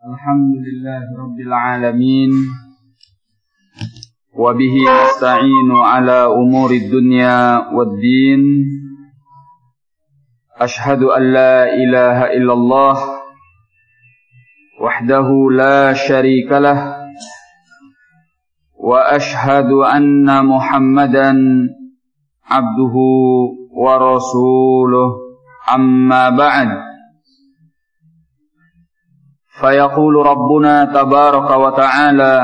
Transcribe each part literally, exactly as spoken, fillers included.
Alhamdulillahi Rabbil Alamin. Wa bihi nasta'inu ala umuri dunya wad-din. Ashhadu an la ilaha illallah wahdahu la syarika lah. Wa ashhadu anna Muhammadan abduhu wa rasuluh. Amma ba'd. فيقول ربنا تبارك وتعالى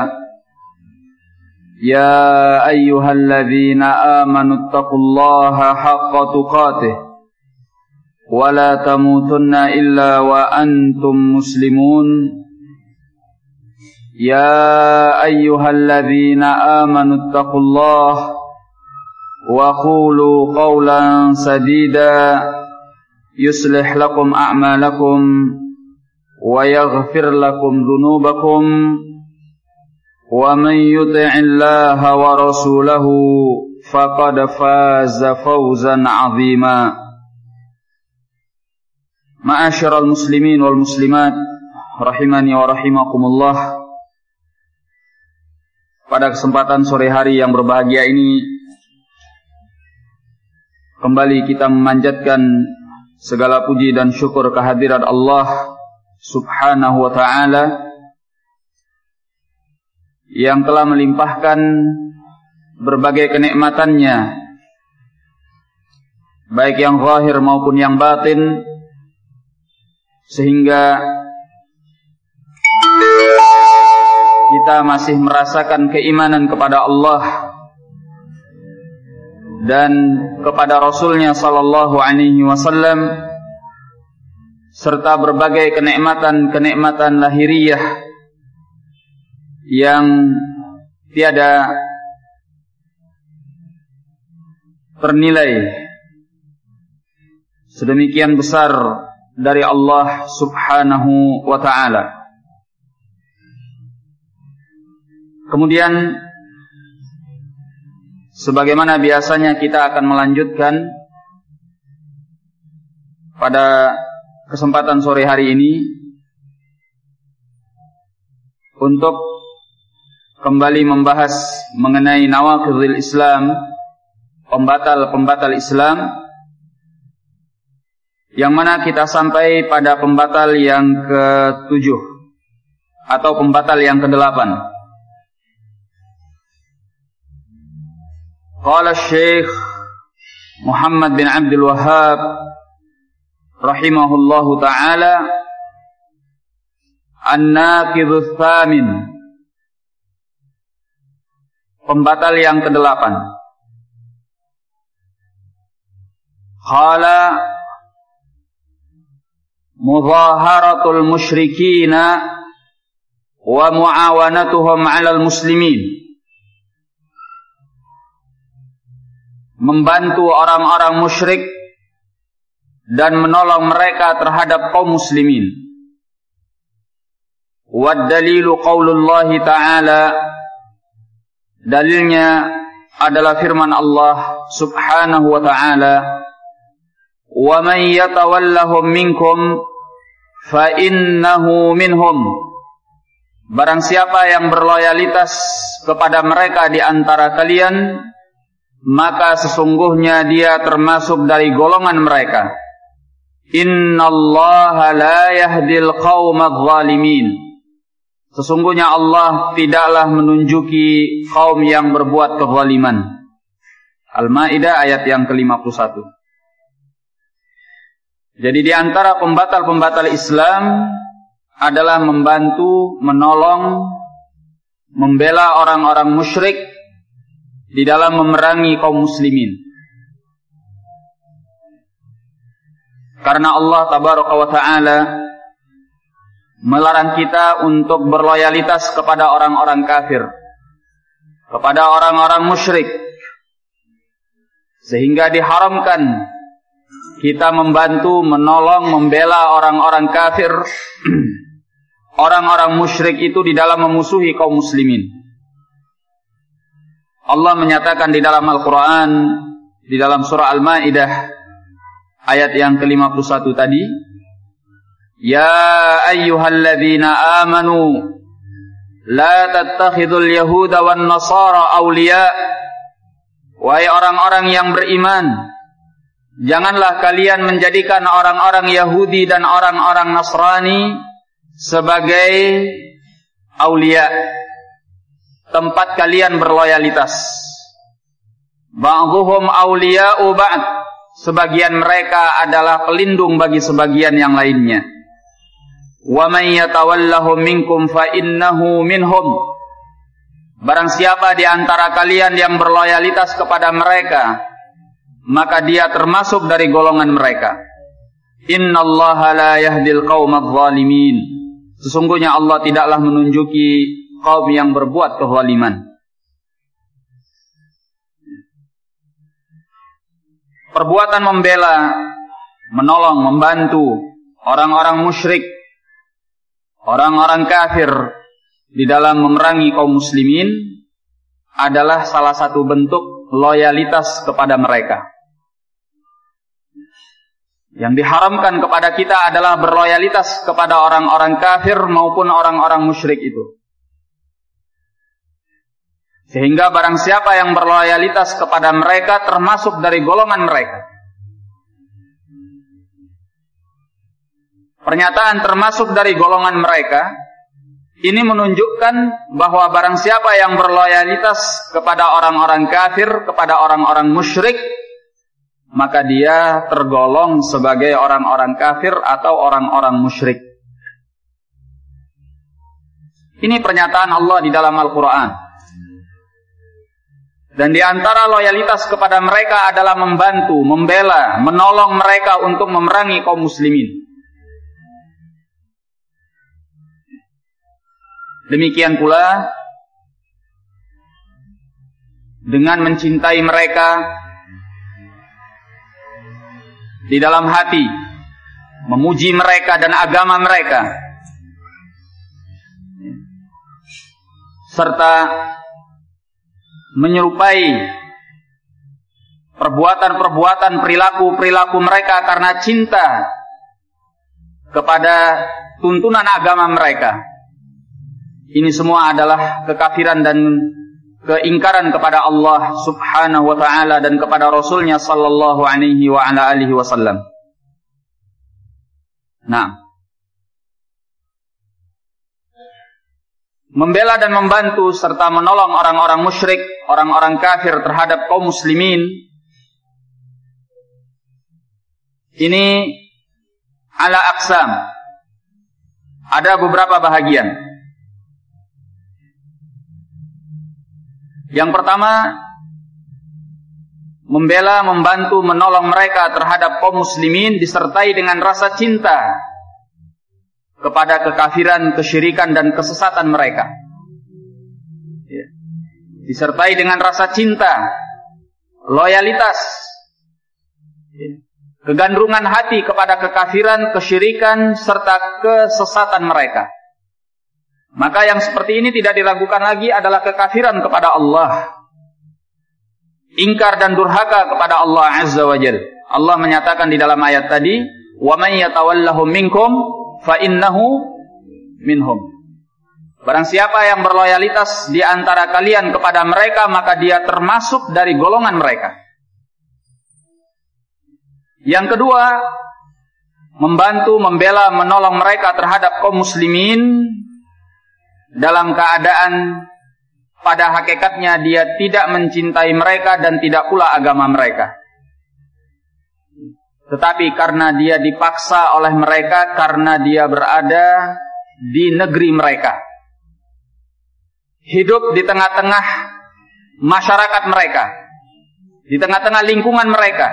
يا أيها الذين آمنوا اتقوا الله حق تقاته ولا تموتن إلا وأنتم مسلمون يا أيها الذين آمنوا اتقوا الله وقولوا قولا سديدا يصلح لكم أعمالكم ويغفر لكم ذنوبكم ومن يطع الله ورسوله فقد فاز فوزا عظيما. Ma'asyiral muslimin wal muslimat rahimani wa rahimakumullah. Pada kesempatan sore hari yang berbahagia ini, kembali kita memanjatkan segala puji dan syukur kehadirat Allah Subhanahu wa ta'ala yang telah melimpahkan berbagai kenikmatannya, baik yang zahir maupun yang batin, sehingga kita masih merasakan keimanan kepada Allah dan kepada Rasulnya sallallahu alaihi wasallam, serta berbagai kenikmatan-kenikmatan lahiriah yang tiada ternilai, sedemikian besar dari Allah Subhanahu wa ta'ala. Kemudian sebagaimana biasanya kita akan melanjutkan pada kesempatan sore hari ini untuk kembali membahas mengenai nawaqidil Islam, pembatal-pembatal Islam, yang mana kita sampai pada pembatal yang ketujuh atau pembatal yang kedelapan. Qala Syekh Muhammad bin Abdul Wahhab rahimahullahu ta'ala, an-naqidhus tsamin, pembatal yang kedelapan. Qala mudhaharatul musyrikina wa muawanatuhum 'alal muslimin, membantu orang-orang musyrik dan menolong mereka terhadap kaum muslimin. Wad dalilu qaulullahi ta'ala, dalilnya adalah firman Allah Subhanahu wa ta'ala, wa man yatawallahum minkum fa innahu minhum, barang siapa yang berloyalitas kepada mereka di antara kalian, maka sesungguhnya dia termasuk dari golongan mereka. Innallaha la yahdil qaumadz zalimin, sesungguhnya Allah tidaklah menunjuki kaum yang berbuat kezaliman. Al-Maidah ayat yang ke lima puluh satu. Jadi di antara pembatal-pembatal Islam adalah membantu, menolong, membela orang-orang musyrik di dalam memerangi kaum muslimin. Karena Allah tabaraka wa ta'ala melarang kita untuk berloyalitas kepada orang-orang kafir, kepada orang-orang musyrik, sehingga diharamkan kita membantu, menolong, membela orang-orang kafir, orang-orang musyrik itu di dalam memusuhi kaum muslimin. Allah menyatakan di dalam Al-Quran, di dalam surah Al-Maidah ayat yang ke lima puluh satu tadi, Ya ayyuhalladzina amanu la tattakhidul yahuda wan nasara awliya. Wahai orang-orang yang beriman, janganlah kalian menjadikan orang-orang Yahudi dan orang-orang Nasrani sebagai aulia, tempat kalian berloyalitas. Ba'dhuhum awliya'u ba'd, sebagian mereka adalah pelindung bagi sebagian yang lainnya. Wa man yatawallahum minkum fa innahu minhum. Barang siapa di antara kalian yang berloyalitas kepada mereka, maka dia termasuk dari golongan mereka. Innallaha la yahdil qaumadz zalimin. Sesungguhnya Allah tidaklah menunjuki kaum yang berbuat kezaliman. Perbuatan membela, menolong, membantu orang-orang musyrik, orang-orang kafir di dalam memerangi kaum muslimin adalah salah satu bentuk loyalitas kepada mereka. Yang diharamkan kepada kita adalah berloyalitas kepada orang-orang kafir maupun orang-orang musyrik itu. Sehingga barang siapa yang berloyalitas kepada mereka termasuk dari golongan mereka. Pernyataan termasuk dari golongan mereka ini menunjukkan bahwa barang siapa yang berloyalitas kepada orang-orang kafir, kepada orang-orang musyrik, maka dia tergolong sebagai orang-orang kafir atau orang-orang musyrik. Ini pernyataan Allah di dalam Al-Quran. Dan di antara loyalitas kepada mereka adalah membantu, membela, menolong mereka untuk memerangi kaum muslimin. Demikian pula dengan mencintai mereka di dalam hati, memuji mereka dan agama mereka, serta menyerupai perbuatan-perbuatan, perilaku-perilaku mereka karena cinta kepada tuntunan agama mereka. Ini semua adalah kekafiran dan keingkaran kepada Allah Subhanahu wa ta'ala dan kepada Rasulnya sallallahu alaihi wa ala alihi wasallam. Nah, membela dan membantu serta menolong orang-orang musyrik, orang-orang kafir terhadap kaum muslimin, ini ala aqsam. Ada beberapa bahagian. Yang pertama, membela, membantu, menolong mereka terhadap kaum muslimin disertai dengan rasa cinta kepada kekafiran, kesyirikan dan kesesatan mereka. Ya. Disertai dengan rasa cinta, loyalitas, ya. Kegandrungan hati kepada kekafiran, kesyirikan serta kesesatan mereka. Maka yang seperti ini tidak diragukan lagi adalah kekafiran kepada Allah, ingkar dan durhaka kepada Allah Azza wa Jalla. Allah menyatakan di dalam ayat tadi, "Wa may yatawallahum minkum fa innahu minhum." Barang siapa yang berloyalitas di antara kalian kepada mereka, maka dia termasuk dari golongan mereka. Yang kedua, membantu, membela, menolong mereka terhadap kaum muslimin dalam keadaan pada hakikatnya dia tidak mencintai mereka dan tidak pula agama mereka. Tetapi karena dia dipaksa oleh mereka, karena dia berada di negeri mereka, hidup di tengah-tengah masyarakat mereka, di tengah-tengah lingkungan mereka,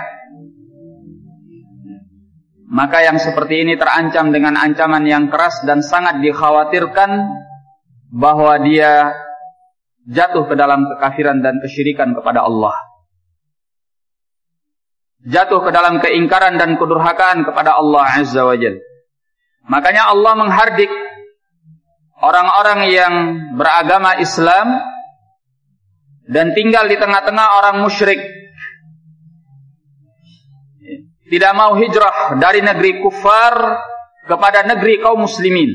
maka yang seperti ini terancam dengan ancaman yang keras dan sangat dikhawatirkan bahwa dia jatuh ke dalam kekafiran dan kesyirikan kepada Allah, jatuh ke dalam keingkaran dan kedurhakaan kepada Allah Azza wa Jalla. Makanya Allah menghardik orang-orang yang beragama Islam dan tinggal di tengah-tengah orang musyrik, tidak mau hijrah dari negeri kufar kepada negeri kaum muslimin,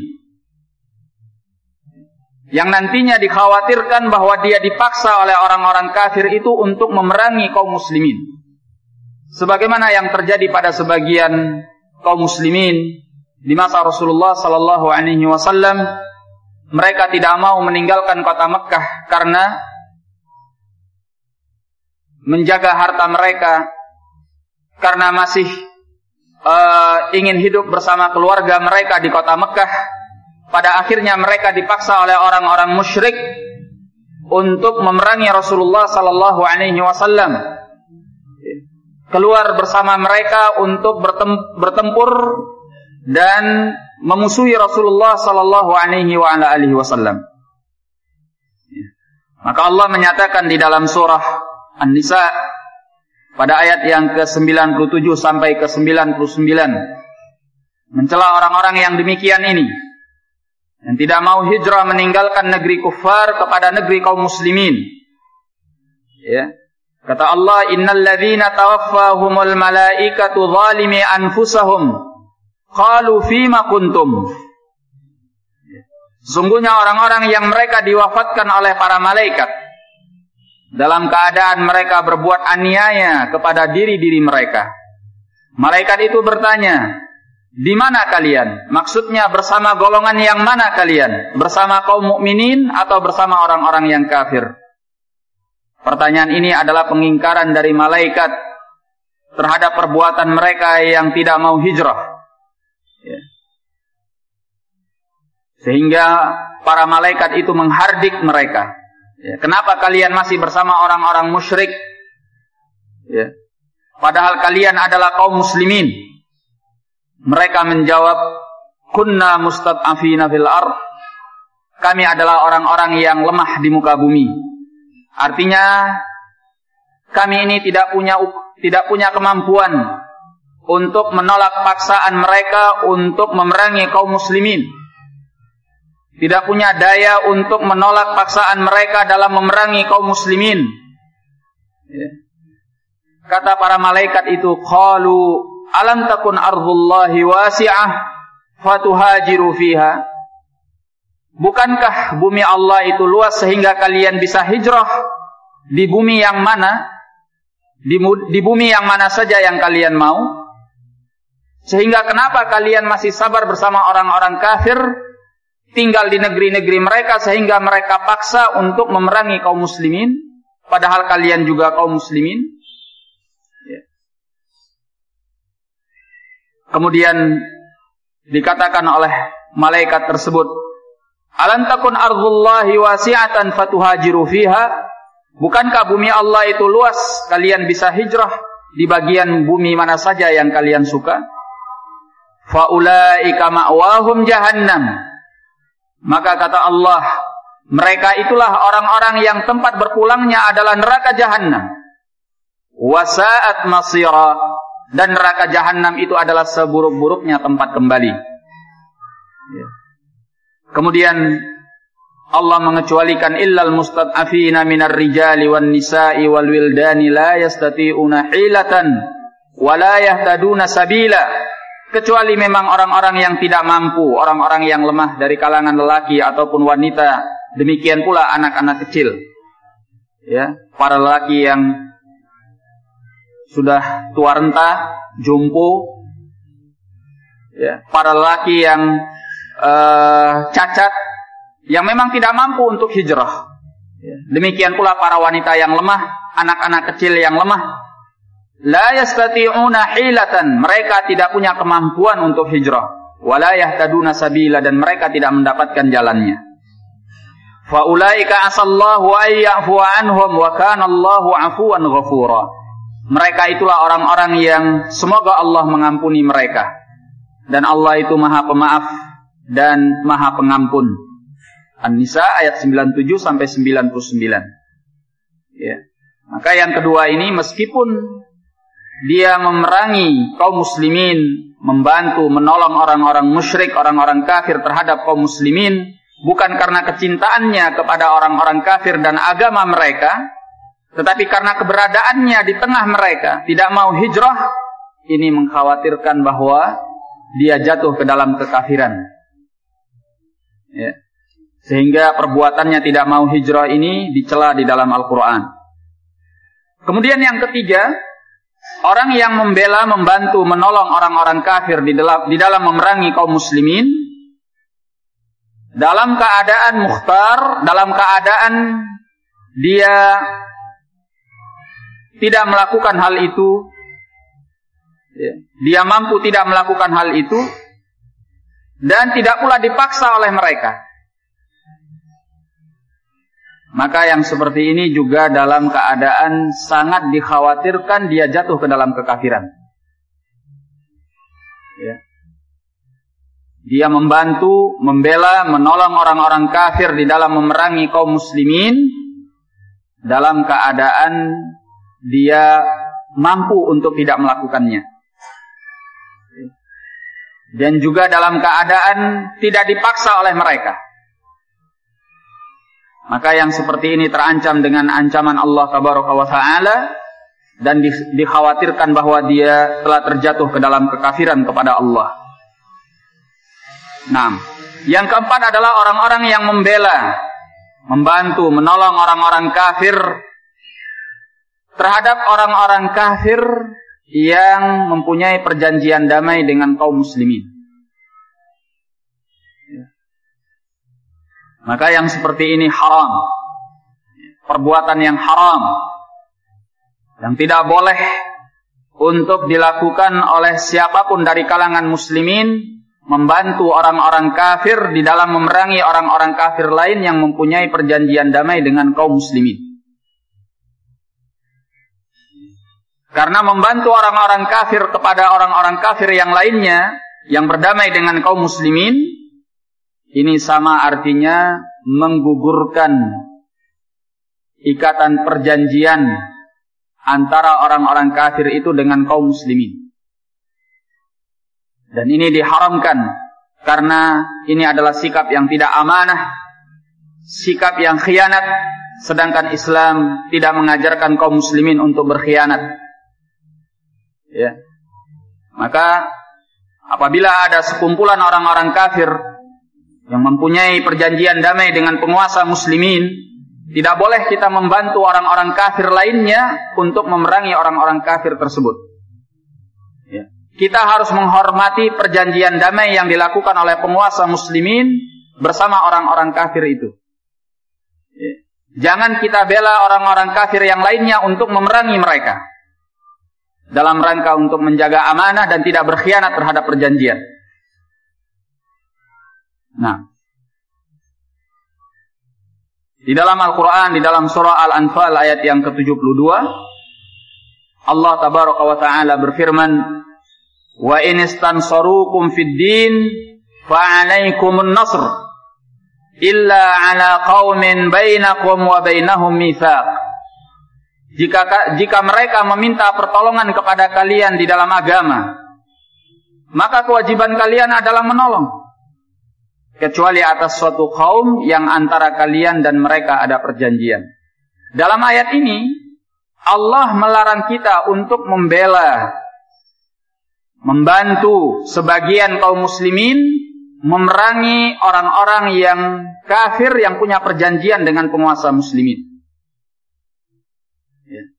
yang nantinya dikhawatirkan bahwa dia dipaksa oleh orang-orang kafir itu untuk memerangi kaum muslimin, sebagaimana yang terjadi pada sebagian kaum muslimin di masa Rasulullah sallallahu alaihi wasallam. Mereka tidak mau meninggalkan kota Mekah karena menjaga harta mereka, karena masih uh, ingin hidup bersama keluarga mereka di kota Mekah. Pada akhirnya mereka dipaksa oleh orang-orang musyrik untuk memerangi Rasulullah sallallahu alaihi wasallam, keluar bersama mereka untuk bertem- bertempur dan memusuhi Rasulullah sallallahu alaihi wa ala alihi wasallam. Maka Allah menyatakan di dalam surah An-Nisa pada ayat yang ke sembilan puluh tujuh sampai ke sembilan puluh sembilan, mencela orang-orang yang demikian ini, yang tidak mau hijrah meninggalkan negeri kufar kepada negeri kaum muslimin. Ya. Kata Allah, innal ladzina tawaffahumul malaikatu zalimi anfusahum qalu fima kuntum. Sesungguhnya orang-orang yang mereka diwafatkan oleh para malaikat dalam keadaan mereka berbuat aniaya kepada diri-diri mereka. Malaikat itu bertanya, di mana kalian? Maksudnya bersama golongan yang mana kalian? Bersama kaum mukminin atau bersama orang-orang yang kafir? Pertanyaan ini adalah pengingkaran dari malaikat terhadap perbuatan mereka yang tidak mau hijrah. Ya. Sehingga para malaikat itu menghardik mereka. Ya. Kenapa kalian masih bersama orang-orang musyrik? Ya. Padahal kalian adalah kaum muslimin. Mereka menjawab, kunna mustad'afina fil ard. Kami adalah orang-orang yang lemah di muka bumi. Artinya kami ini tidak punya tidak punya kemampuan untuk menolak paksaan mereka untuk memerangi kaum muslimin. Tidak punya daya untuk menolak paksaan mereka dalam memerangi kaum muslimin. Ya. Kata para malaikat itu, qalu alam takun ardullahi wasi'ah fatuhajiru fiha. Bukankah bumi Allah itu luas sehingga kalian bisa hijrah di bumi yang mana? Di, di bumi yang mana saja yang kalian mau? Sehingga kenapa kalian masih sabar bersama orang-orang kafir, tinggal di negeri-negeri mereka sehingga mereka paksa untuk memerangi kaum muslimin, padahal kalian juga kaum muslimin? Ya. Kemudian dikatakan oleh malaikat tersebut, alam takun ardullahi wasi'atan fatuhajiru fiha. Bukankah bumi Allah itu luas, kalian bisa hijrah di bagian bumi mana saja yang kalian suka? Faulaika ma'wahum jahannam. Maka kata Allah, mereka itulah orang-orang yang tempat berpulangnya adalah neraka jahannam. Wasa'at masira. Dan neraka jahannam itu adalah seburuk-buruknya tempat kembali. Ya. Kemudian Allah mengecualikan illal mustad'afina minar rijali wan nisa'i wal wildani la yastati'una hilatan wa la yahtaduna sabila. Kecuali memang orang-orang yang tidak mampu, orang-orang yang lemah dari kalangan lelaki ataupun wanita, demikian pula anak-anak kecil. Ya, para lelaki yang sudah tua renta, jompo, ya, para lelaki yang uh, cacat, yang memang tidak mampu untuk hijrah. Demikian pula para wanita yang lemah, anak-anak kecil yang lemah. La yastati'una hilatan, mereka tidak punya kemampuan untuk hijrah. Wala yahtaduna sabila, dan mereka tidak mendapatkan jalannya. Fa ulaika asallahu ay ya'fu anhum wa kana Allahu 'afuwan ghafura. Mereka itulah orang-orang yang semoga Allah mengampuni mereka. Dan Allah itu Maha Pemaaf dan Maha Pengampun. An-Nisa ayat sembilan puluh tujuh sampai sembilan puluh sembilan. Ya. Maka yang kedua ini, meskipun dia memerangi kaum muslimin, membantu, menolong orang-orang musyrik, orang-orang kafir terhadap kaum muslimin, bukan karena kecintaannya kepada orang-orang kafir dan agama mereka, tetapi karena keberadaannya di tengah mereka, tidak mau hijrah, ini mengkhawatirkan bahwa dia jatuh ke dalam kekafiran. Ya. Sehingga perbuatannya tidak mau hijrah ini dicela di dalam Al-Quran. Kemudian yang ketiga, orang yang membela, membantu, menolong orang-orang kafir di dalam, di dalam memerangi kaum muslimin, dalam keadaan mukhtar, dalam keadaan dia tidak melakukan hal itu, dia mampu tidak melakukan hal itu, dan tidak pula dipaksa oleh mereka. Maka yang seperti ini juga dalam keadaan sangat dikhawatirkan dia jatuh ke dalam kekafiran. Ya. Dia membantu, membela, menolong orang-orang kafir di dalam memerangi kaum muslimin dalam keadaan dia mampu untuk tidak melakukannya. Dan juga dalam keadaan tidak dipaksa oleh mereka. Maka yang seperti ini terancam dengan ancaman Allah Tabaraka wa Ta'ala dan di, dikhawatirkan bahwa dia telah terjatuh ke dalam kekafiran kepada Allah. Nah, yang keempat adalah orang-orang yang membela, membantu, menolong orang-orang kafir terhadap orang-orang kafir yang mempunyai perjanjian damai dengan kaum muslimin. Maka yang seperti ini haram, perbuatan yang haram, yang tidak boleh untuk dilakukan oleh siapapun dari kalangan muslimin, membantu orang-orang kafir di dalam memerangi orang-orang kafir lain yang mempunyai perjanjian damai dengan kaum muslimin. Karena membantu orang-orang kafir kepada orang-orang kafir yang lainnya yang berdamai dengan kaum muslimin, ini sama artinya menggugurkan ikatan perjanjian antara orang-orang kafir itu dengan kaum muslimin. Dan ini diharamkan karena ini adalah sikap yang tidak amanah, sikap yang khianat, sedangkan Islam tidak mengajarkan kaum muslimin untuk berkhianat. Ya. Maka apabila ada sekumpulan orang-orang kafir yang mempunyai perjanjian damai dengan penguasa muslimin, tidak boleh kita membantu orang-orang kafir lainnya untuk memerangi orang-orang kafir tersebut. Ya. Kita harus menghormati perjanjian damai yang dilakukan oleh penguasa muslimin bersama orang-orang kafir itu. Ya. Jangan kita bela orang-orang kafir yang lainnya untuk memerangi mereka dalam rangka untuk menjaga amanah dan tidak berkhianat terhadap perjanjian. Nah, di dalam Al-Quran, di dalam surah Al-Anfal ayat yang ke tujuh puluh dua, Allah Tabaraka wa Ta'ala berfirman, wa in istansarukum fid din fa'alaikumun nasr illa ala qaumin bainakum wa bainahum mitsaq. Jika jika mereka meminta pertolongan kepada kalian di dalam agama, maka kewajiban kalian adalah menolong, kecuali atas suatu kaum yang antara kalian dan mereka ada perjanjian. Dalam ayat ini, Allah melarang kita untuk membela, membantu sebagian kaum muslimin memerangi orang-orang yang kafir yang punya perjanjian dengan penguasa muslimin. Ya.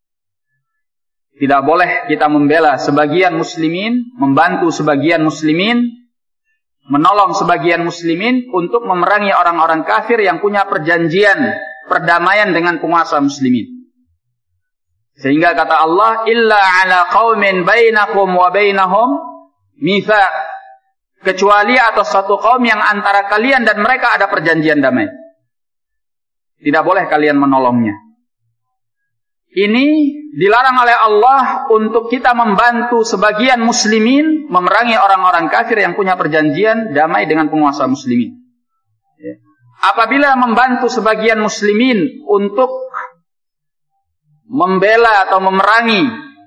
Tidak boleh kita membela sebagian muslimin, membantu sebagian muslimin, menolong sebagian muslimin untuk memerangi orang-orang kafir yang punya perjanjian perdamaian dengan penguasa muslimin. Sehingga kata Allah, illa ala qaumin bainakum wa bainahum mitsaq, kecuali atas satu kaum yang antara kalian dan mereka ada perjanjian damai. Tidak boleh kalian menolongnya. Ini dilarang oleh Allah untuk kita membantu sebagian muslimin memerangi orang-orang kafir yang punya perjanjian damai dengan penguasa muslimin. Apabila membantu sebagian muslimin untuk membela atau memerangi,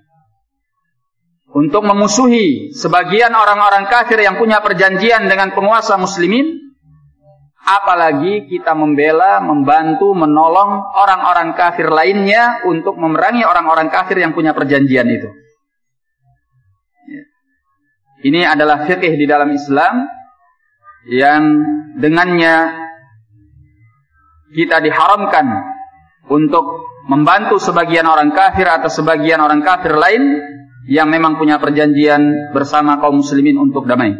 untuk memusuhi sebagian orang-orang kafir yang punya perjanjian dengan penguasa muslimin, apalagi kita membela, membantu, menolong orang-orang kafir lainnya untuk memerangi orang-orang kafir yang punya perjanjian itu. Ini adalah fikih di dalam Islam yang dengannya kita diharamkan untuk membantu sebagian orang kafir atau sebagian orang kafir lain yang memang punya perjanjian bersama kaum muslimin untuk damai,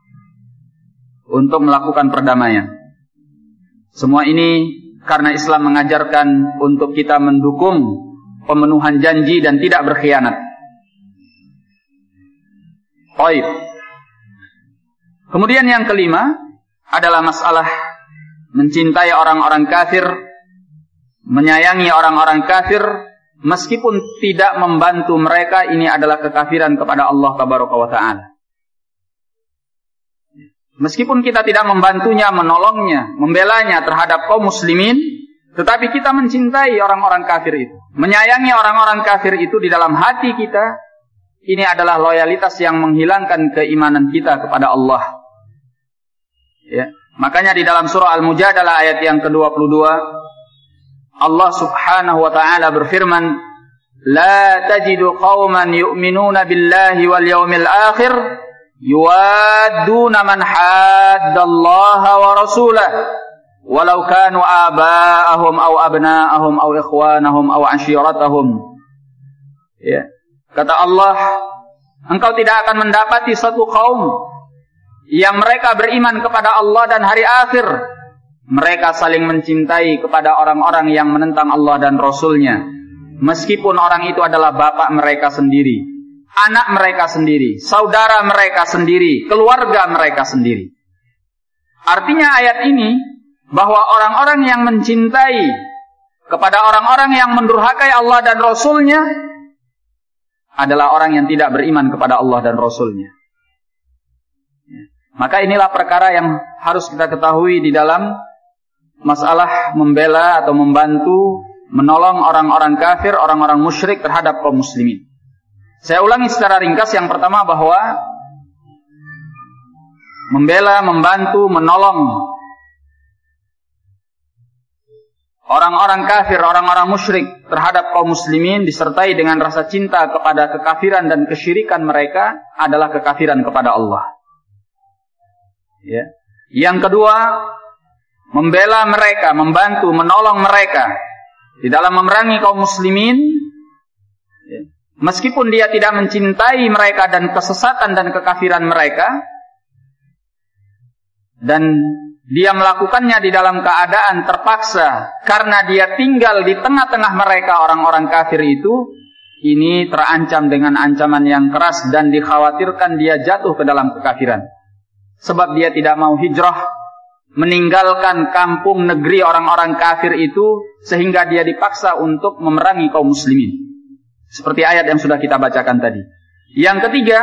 untuk melakukan perdamaian. Semua ini karena Islam mengajarkan untuk kita mendukung pemenuhan janji dan tidak berkhianat. Baik. Kemudian yang kelima adalah masalah mencintai orang-orang kafir, menyayangi orang-orang kafir meskipun tidak membantu mereka. Ini adalah kekafiran kepada Allah Tabaraka wa Ta'ala. Meskipun kita tidak membantunya, menolongnya, membelanya terhadap kaum muslimin, tetapi kita mencintai orang-orang kafir itu, menyayangi orang-orang kafir itu di dalam hati kita. Ini adalah loyalitas yang menghilangkan keimanan kita kepada Allah. Ya. Makanya di dalam surah Al-Mujadalah ayat yang kedua puluh dua, Allah Subhanahu wa taala berfirman, "La tajidu qauman yu'minuna billahi wal yawmil akhir yuwadduna man haddallaha wa rasulahu walau kanu aba'ahum aw abna'ahum aw ikhwanahum aw ashiratahum." Ya. Kata Allah, engkau tidak akan mendapati satu kaum yang mereka beriman kepada Allah dan hari akhir, mereka saling mencintai kepada orang-orang yang menentang Allah dan Rasulnya, meskipun orang itu adalah bapak mereka sendiri, anak mereka sendiri, saudara mereka sendiri, keluarga mereka sendiri. Artinya ayat ini bahwa orang-orang yang mencintai kepada orang-orang yang mendurhakai Allah dan Rasulnya adalah orang yang tidak beriman kepada Allah dan Rasulnya. Maka inilah perkara yang harus kita ketahui di dalam masalah membela atau membantu, menolong orang-orang kafir, orang-orang musyrik terhadap kaum muslimin. Saya ulangi secara ringkas. Yang pertama bahwa membela, membantu, menolong orang-orang kafir, orang-orang musyrik terhadap kaum muslimin disertai dengan rasa cinta kepada kekafiran dan kesyirikan mereka adalah kekafiran kepada Allah. Ya. Yang kedua, membela mereka, membantu, menolong mereka di dalam memerangi kaum muslimin, ya, meskipun dia tidak mencintai mereka dan kesesatan dan kekafiran mereka, dan dia melakukannya di dalam keadaan terpaksa karena dia tinggal di tengah-tengah mereka orang-orang kafir itu, ini terancam dengan ancaman yang keras dan dikhawatirkan dia jatuh ke dalam kekafiran. Sebab dia tidak mau hijrah, meninggalkan kampung negeri orang-orang kafir itu, sehingga dia dipaksa untuk memerangi kaum muslimin. Seperti ayat yang sudah kita bacakan tadi. Yang ketiga,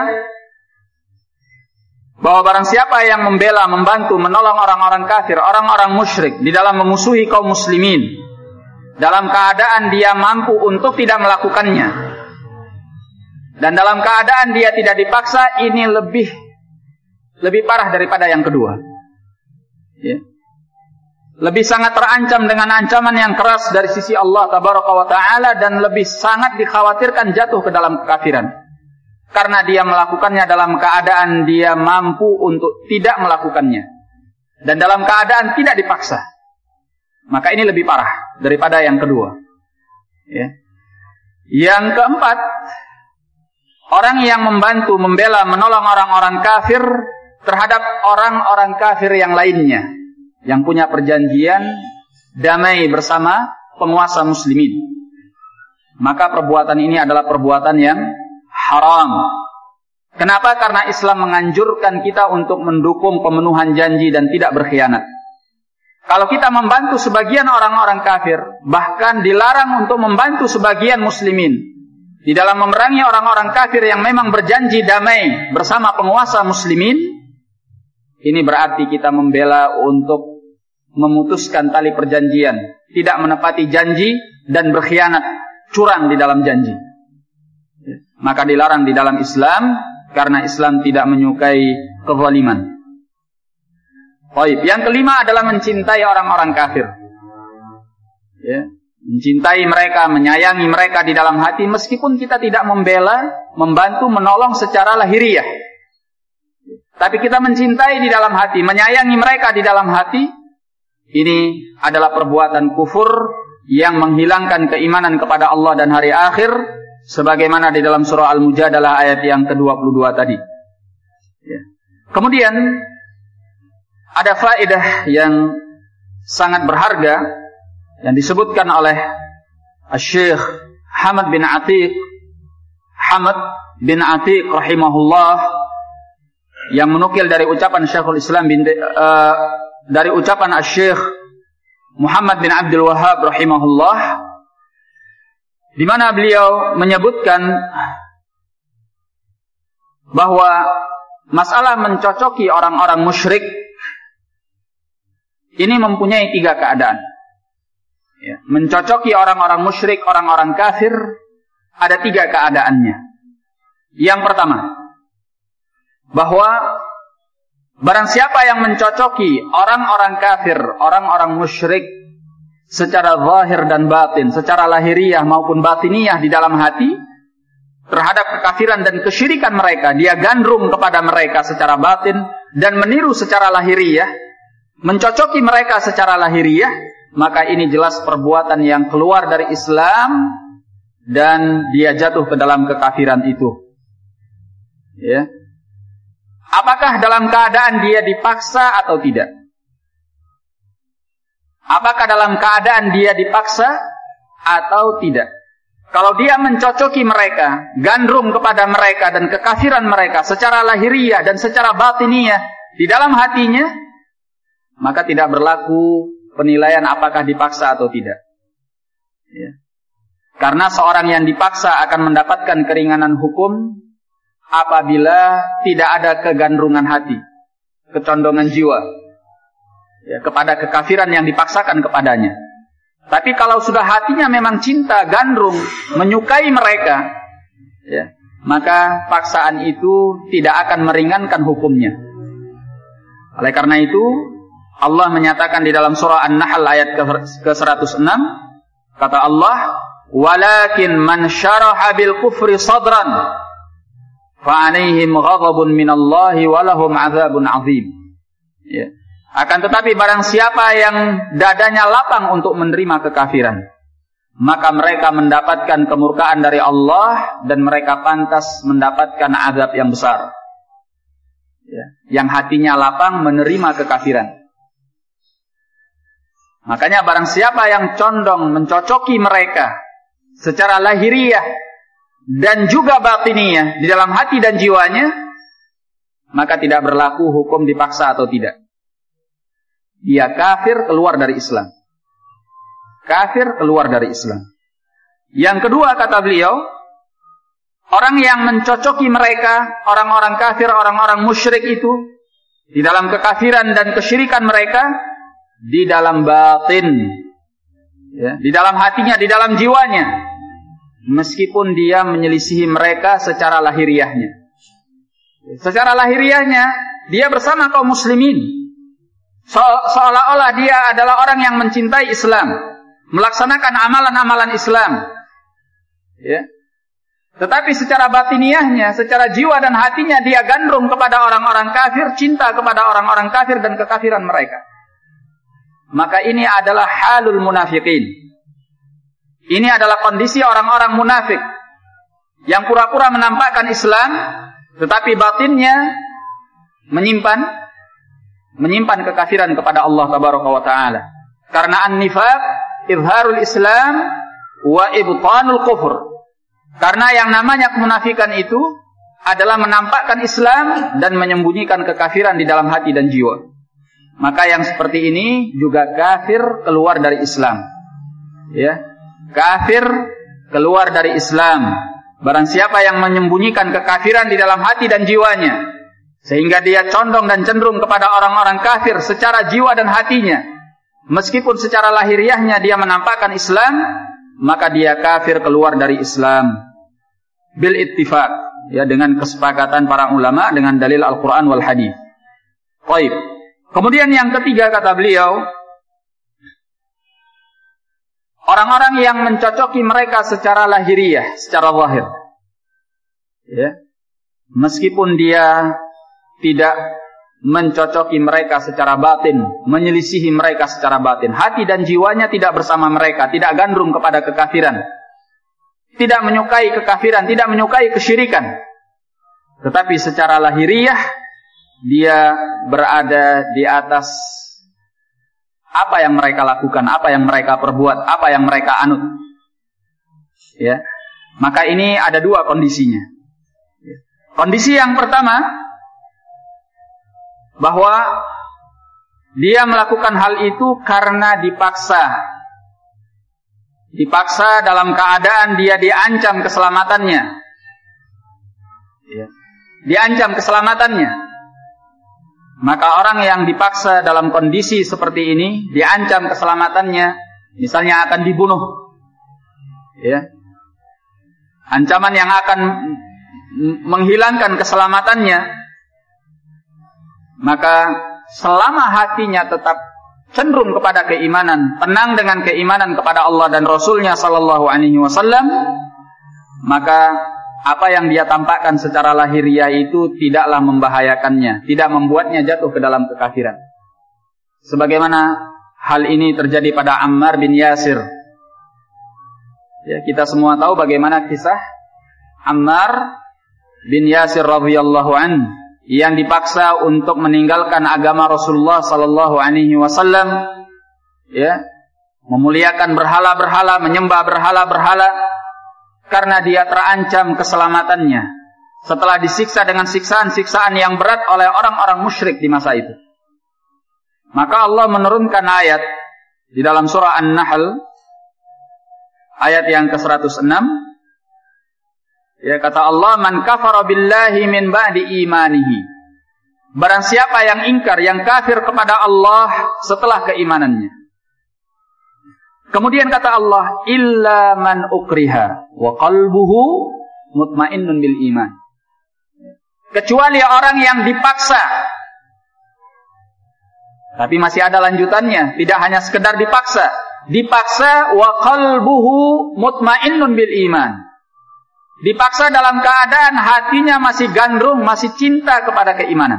bahwa barang siapa yang membela, membantu, menolong orang-orang kafir, orang-orang musyrik di dalam memusuhi kaum muslimin, dalam keadaan dia mampu untuk tidak melakukannya, dan dalam keadaan dia tidak dipaksa, ini lebih lebih parah daripada yang kedua. Ya. Lebih sangat terancam dengan ancaman yang keras dari sisi Allah Tabaraka wa Ta'ala, dan lebih sangat dikhawatirkan jatuh ke dalam kekafiran. Karena dia melakukannya dalam keadaan dia mampu untuk tidak melakukannya, dan dalam keadaan tidak dipaksa. Maka ini lebih parah daripada yang kedua. Ya. Yang keempat, orang yang membantu, membela, menolong orang-orang kafir terhadap orang-orang kafir yang lainnya, yang punya perjanjian damai bersama penguasa muslimin. Maka perbuatan ini adalah perbuatan yang haram. Kenapa? Karena Islam menganjurkan kita untuk mendukung pemenuhan janji dan tidak berkhianat. Kalau kita membantu sebagian orang-orang kafir, bahkan dilarang untuk membantu sebagian muslimin di dalam memerangi orang-orang kafir yang memang berjanji damai bersama penguasa muslimin, ini berarti kita membela untuk memutuskan tali perjanjian, tidak menepati janji dan berkhianat, curang di dalam janji. Maka dilarang di dalam Islam, karena Islam tidak menyukai kezaliman. Baik, yang kelima adalah mencintai orang-orang kafir. Ya, mencintai mereka, menyayangi mereka di dalam hati, meskipun kita tidak membela, membantu, menolong secara lahiriah. tapi kita mencintai di dalam hati, menyayangi mereka di dalam hati, ini adalah perbuatan kufur yang menghilangkan keimanan kepada Allah dan hari akhir, sebagaimana di dalam surah Al-Mujadalah ayat yang ke dua puluh dua tadi. Ya. Kemudian ada faedah yang sangat berharga yang disebutkan oleh Syekh Hamad bin Atiq Hamad bin Atiq rahimahullah, yang menukil dari ucapan Syekhul Islam bin uh, dari ucapan Syekh Muhammad bin Abdul Wahhab rahimahullah, di mana beliau menyebutkan bahwa masalah mencocoki orang-orang musyrik ini mempunyai tiga keadaan. Ya, mencocoki orang-orang musyrik, orang-orang kafir, ada tiga keadaannya. Yang pertama, bahwa barang siapa yang mencocoki orang-orang kafir, orang-orang musyrik secara zahir dan batin, secara lahiriah maupun batiniyah di dalam hati, terhadap kekafiran dan kesyirikan mereka, dia gandrung kepada mereka secara batin dan meniru secara lahiriah, mencocoki mereka secara lahiriah, maka ini jelas perbuatan yang keluar dari Islam dan dia jatuh ke dalam kekafiran itu. Ya. Apakah dalam keadaan dia dipaksa atau tidak? Apakah dalam keadaan dia dipaksa atau tidak? Kalau dia mencocoki mereka, gandrung kepada mereka dan kekafiran mereka secara lahiriah dan secara batiniyah di dalam hatinya, maka tidak berlaku penilaian apakah dipaksa atau tidak. Ya. Karena seorang yang dipaksa akan mendapatkan keringanan hukum apabila tidak ada kegandrungan hati, kecondongan jiwa ya, kepada kekafiran yang dipaksakan kepadanya. Tapi kalau sudah hatinya memang cinta, gandrung, menyukai mereka, ya, maka paksaan itu tidak akan meringankan hukumnya. Oleh karena itu, Allah menyatakan di dalam surah An-Nahl ayat ke seratus enam, kata Allah, "Walakin man syaraha bil kufri sadran fa'alaihim ghadabun minallahi walahum azabun azim." Ya. Akan tetapi barang siapa yang dadanya lapang untuk menerima kekafiran, maka mereka mendapatkan kemurkaan dari Allah dan mereka pantas mendapatkan azab yang besar. Ya. Yang hatinya lapang menerima kekafiran. Makanya barang siapa yang condong mencocoki mereka secara lahiriah dan juga batiniyah di dalam hati dan jiwanya, maka tidak berlaku hukum dipaksa atau tidak. Dia kafir, keluar dari Islam. Kafir, keluar dari Islam. Yang kedua, kata beliau, orang yang mencocoki mereka, orang-orang kafir, orang-orang musyrik itu, di dalam kekafiran dan kesyirikan mereka, di dalam batin, ya, di dalam hatinya, di dalam jiwanya, meskipun dia menyelisihi mereka secara lahiriahnya. Secara lahiriahnya, dia bersama kaum muslimin. So, seolah-olah dia adalah orang yang mencintai Islam, melaksanakan amalan-amalan Islam. Ya. Tetapi secara batiniahnya, secara jiwa dan hatinya, dia gandrung kepada orang-orang kafir, cinta kepada orang-orang kafir dan kekafiran mereka. Maka ini adalah halul munafiqin. Ini adalah kondisi orang-orang munafik yang pura-pura menampakkan Islam, tetapi batinnya menyimpan menyimpan kekafiran kepada Allah tabaraka wa taala. Karena an-nifaq izharul Islam wa ibtanul kufur. Karena yang namanya kemunafikan itu adalah menampakkan Islam dan menyembunyikan kekafiran di dalam hati dan jiwa. Maka yang seperti ini juga kafir, keluar dari Islam. Ya, kafir, keluar dari Islam. Barang siapa yang menyembunyikan kekafiran di dalam hati dan jiwanya, sehingga dia condong dan cenderung kepada orang-orang kafir secara jiwa dan hatinya, meskipun secara lahiriahnya dia menampakkan Islam, maka dia kafir, keluar dari Islam. Bil ittifaq, ya, dengan kesepakatan para ulama dengan dalil Al-Quran wal Hadis. Baik. Kemudian yang ketiga, kata beliau, orang-orang yang mencocoki mereka secara lahiriah, secara zahir, ya, meskipun dia tidak mencocoki mereka secara batin, menyelisihi mereka secara batin. Hati dan jiwanya tidak bersama mereka, tidak gandrung kepada kekafiran, tidak menyukai kekafiran, tidak menyukai kesyirikan. Tetapi secara lahiriah dia berada di atas apa yang mereka lakukan, apa yang mereka perbuat, apa yang mereka anut. Ya, maka ini ada dua kondisinya. Kondisi yang pertama, bahwa dia melakukan hal itu karena dipaksa. Dipaksa dalam keadaan dia diancam keselamatannya. Ya. Diancam keselamatannya. Maka orang yang dipaksa dalam kondisi seperti ini, diancam keselamatannya, misalnya akan dibunuh. Ya. Ancaman yang akan menghilangkan keselamatannya, maka selama hatinya tetap cenderung kepada keimanan, tenang dengan keimanan kepada Allah dan Rasulnya Sallallahu Alaihi Wasallam, maka apa yang dia tampakkan secara lahiriah itu tidaklah membahayakannya, tidak membuatnya jatuh ke dalam kekafiran. Sebagaimana hal ini terjadi pada Ammar bin Yasir. Ya, kita semua tahu bagaimana kisah Ammar bin Yasir radhiyallahu an yang dipaksa untuk meninggalkan agama Rasulullah sallallahu alaihi wasallam, ya, memuliakan berhala-berhala, menyembah berhala-berhala karena dia terancam keselamatannya setelah disiksa dengan siksaan-siksaan yang berat oleh orang-orang musyrik di masa itu. Maka Allah menurunkan ayat di dalam surah An-Nahl ayat yang ke seratus enam. Ya, kata Allah, man kafara billahi min ba'di imanihi. Barang siapa yang ingkar, yang kafir kepada Allah setelah keimanannya. Kemudian kata Allah, illa man ukriha wa qalbuhu mutmainnun bil iman. Kecuali orang yang dipaksa. Tapi masih ada lanjutannya, tidak hanya sekedar dipaksa. Dipaksa wa qalbuhu mutmainnun bil iman. Dipaksa dalam keadaan hatinya masih gandrung, masih cinta kepada keimanan.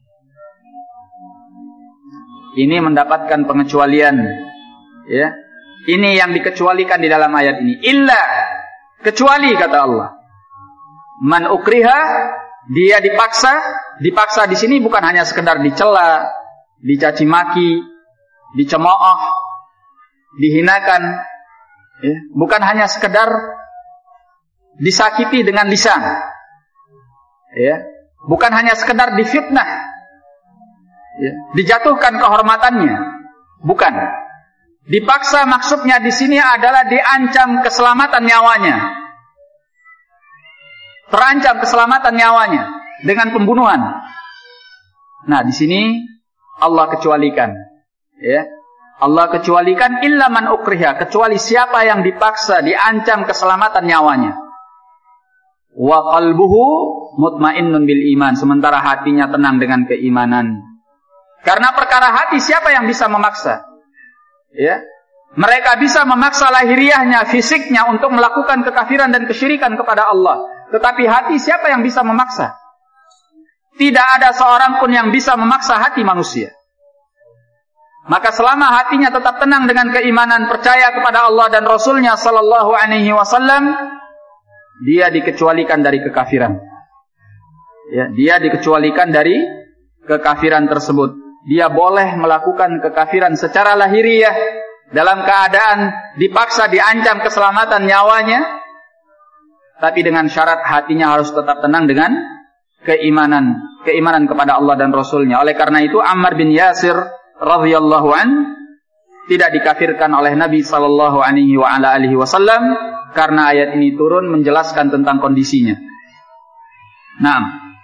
Ini mendapatkan pengecualian. Ya, ini yang dikecualikan di dalam ayat ini. Illa, kecuali kata Allah. Man ukriha, dia dipaksa. Dipaksa di sini bukan hanya sekedar dicela, dicaci maki, dicemooh, dihinakan. Ya, bukan hanya sekedar disakiti dengan lisan, ya, bukan hanya sekedar difitnah, ya, dijatuhkan kehormatannya, bukan. Dipaksa maksudnya di sini adalah diancam keselamatan nyawanya, terancam keselamatan nyawanya dengan pembunuhan. Nah, di sini Allah kecualikan, ya, Allah kecualikan illa man ukriha, kecuali siapa yang dipaksa, diancam keselamatan nyawanya. Wa qalbuhu mutmainnun bil iman, sementara hatinya tenang dengan keimanan. Karena perkara hati siapa yang bisa memaksa? Ya. Mereka bisa memaksa lahiriahnya, fisiknya untuk melakukan kekafiran dan kesyirikan kepada Allah. Tetapi hati siapa yang bisa memaksa? Tidak ada seorang pun yang bisa memaksa hati manusia. Maka selama hatinya tetap tenang dengan keimanan, percaya kepada Allah dan Rasulnya Sallallahu Alaihi Wasallam, dia dikecualikan dari kekafiran. Ya, dia dikecualikan dari kekafiran tersebut. Dia boleh melakukan kekafiran secara lahiriah dalam keadaan dipaksa, diancam keselamatan nyawanya, tapi dengan syarat hatinya harus tetap tenang dengan keimanan, keimanan kepada Allah dan Rasulnya. Oleh karena itu Ammar bin Yasir radhiyallahu an tidak dikafirkan oleh Nabi sallallahu alaihi wa ala alihi wasallam karena ayat ini turun menjelaskan tentang kondisinya. Nah,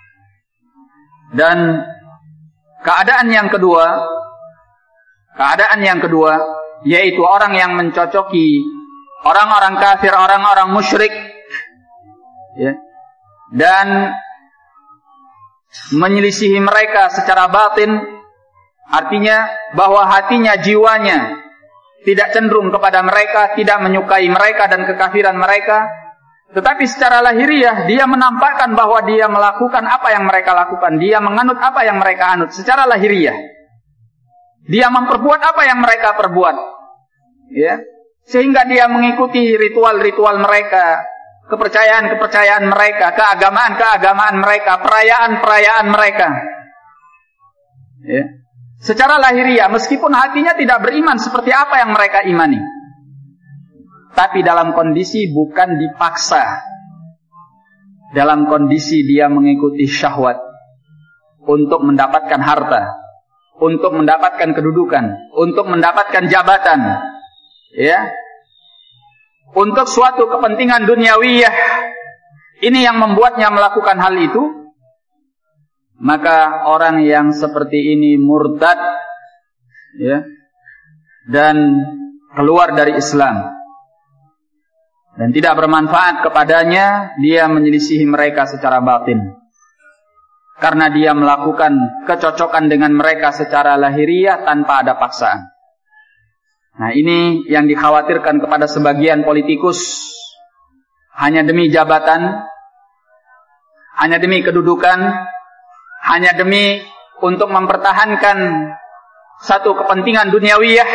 dan keadaan yang kedua, keadaan yang kedua yaitu orang yang mencocoki orang-orang kafir, orang-orang musyrik, ya, dan menyelisihi mereka secara batin, artinya bahwa hatinya, jiwanya tidak cenderung kepada mereka, tidak menyukai mereka dan kekafiran mereka, Tetapi secara lahiriah dia menampakkan bahwa dia melakukan apa yang mereka lakukan, dia menganut apa yang mereka anut secara lahiriah. Dia memperbuat apa yang mereka perbuat. Ya. Sehingga dia mengikuti ritual-ritual mereka, kepercayaan-kepercayaan mereka, keagamaan-keagamaan mereka, perayaan-perayaan mereka. Ya. Secara lahiriah, meskipun hatinya tidak beriman seperti apa yang mereka imani. Tapi dalam kondisi bukan dipaksa. Dalam kondisi dia mengikuti syahwat. Untuk mendapatkan harta. Untuk mendapatkan kedudukan. Untuk mendapatkan jabatan. Ya. Untuk suatu kepentingan duniawiyah. Ini yang membuatnya melakukan hal itu. Maka orang yang seperti ini murtad. Ya. Dan keluar dari Islam. Dan tidak bermanfaat kepadanya dia menyelisihi mereka secara batin. Karena dia melakukan kecocokan dengan mereka secara lahiriah tanpa ada paksaan. Nah, ini yang dikhawatirkan kepada sebagian politikus. Hanya demi jabatan, hanya demi kedudukan, hanya demi untuk mempertahankan satu kepentingan duniawiyah,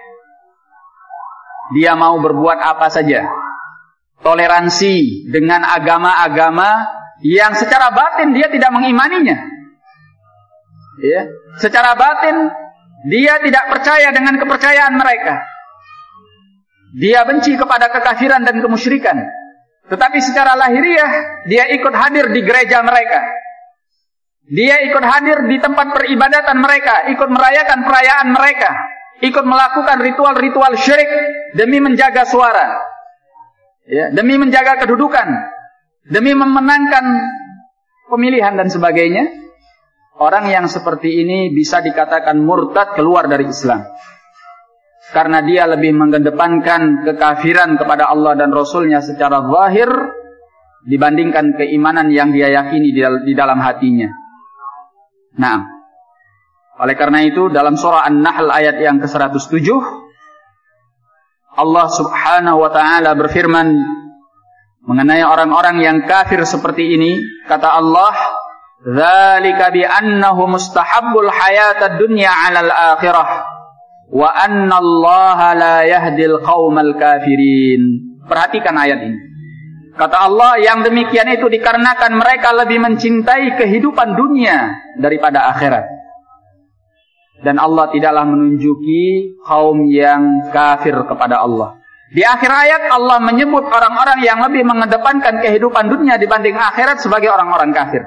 dia mau berbuat apa saja. Toleransi dengan agama-agama yang secara batin dia tidak mengimaninya. Ya, secara batin dia tidak percaya dengan kepercayaan mereka. Dia benci kepada kekafiran dan kemusyrikan. Tetapi secara lahiriah dia ikut hadir di gereja mereka. Dia ikut hadir di tempat peribadatan mereka, ikut merayakan perayaan mereka, ikut melakukan ritual-ritual syirik demi menjaga suara. Ya, demi menjaga kedudukan, demi memenangkan pemilihan dan sebagainya. Orang yang seperti ini bisa dikatakan murtad, keluar dari Islam. Karena dia lebih mengedepankan kekafiran kepada Allah dan Rasulnya secara zahir dibandingkan keimanan yang dia yakini di dalam hatinya. Nah, oleh karena itu dalam surah An-Nahl ayat yang ke seratus tujuh Allah subhanahu wa ta'ala berfirman mengenai orang-orang yang kafir seperti ini. Kata Allah, "Dzalika bi annahu mustahabbul hayatad dunya 'alal akhirah wa anna Allah la yahdil qaumal kafirin." Perhatikan ayat ini. Kata Allah, yang demikian itu dikarenakan mereka lebih mencintai kehidupan dunia daripada akhirat. Dan Allah tidaklah menunjuki kaum yang kafir kepada Allah. Di akhir ayat Allah menyebut orang-orang yang lebih mengedepankan kehidupan dunia dibanding akhirat sebagai orang-orang kafir.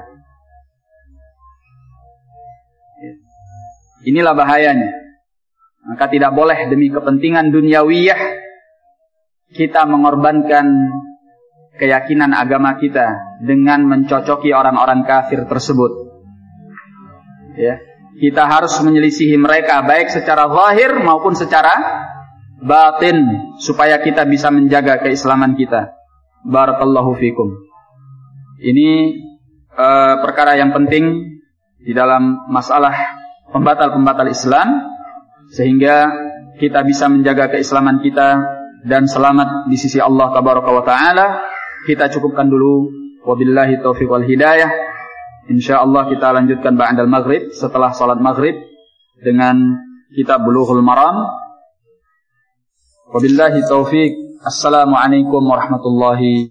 Inilah bahayanya. Maka tidak boleh demi kepentingan duniawiyah kita mengorbankan keyakinan agama kita dengan mencocoki orang-orang kafir tersebut. Ya. Kita harus menyelisihi mereka baik secara zahir maupun secara batin supaya kita bisa menjaga keislaman kita. Barakallahu fikum. Ini uh, perkara yang penting di dalam masalah pembatal-pembatal Islam sehingga kita bisa menjaga keislaman kita dan selamat di sisi Allah tabaraka wa taala. Kita cukupkan dulu. Wabillahi taufiq wal hidayah. InsyaAllah kita lanjutkan ba'dal maghrib, setelah salat maghrib dengan kitab Bulughul Maram. Wabillahi taufiq. Assalamualaikum warahmatullahi